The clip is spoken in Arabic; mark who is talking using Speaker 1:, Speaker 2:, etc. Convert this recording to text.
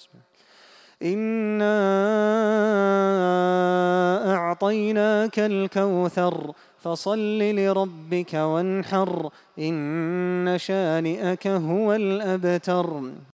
Speaker 1: إنا أعطيناك الكوثر فصل لربك وانحر إن شانئك هو الأبتر.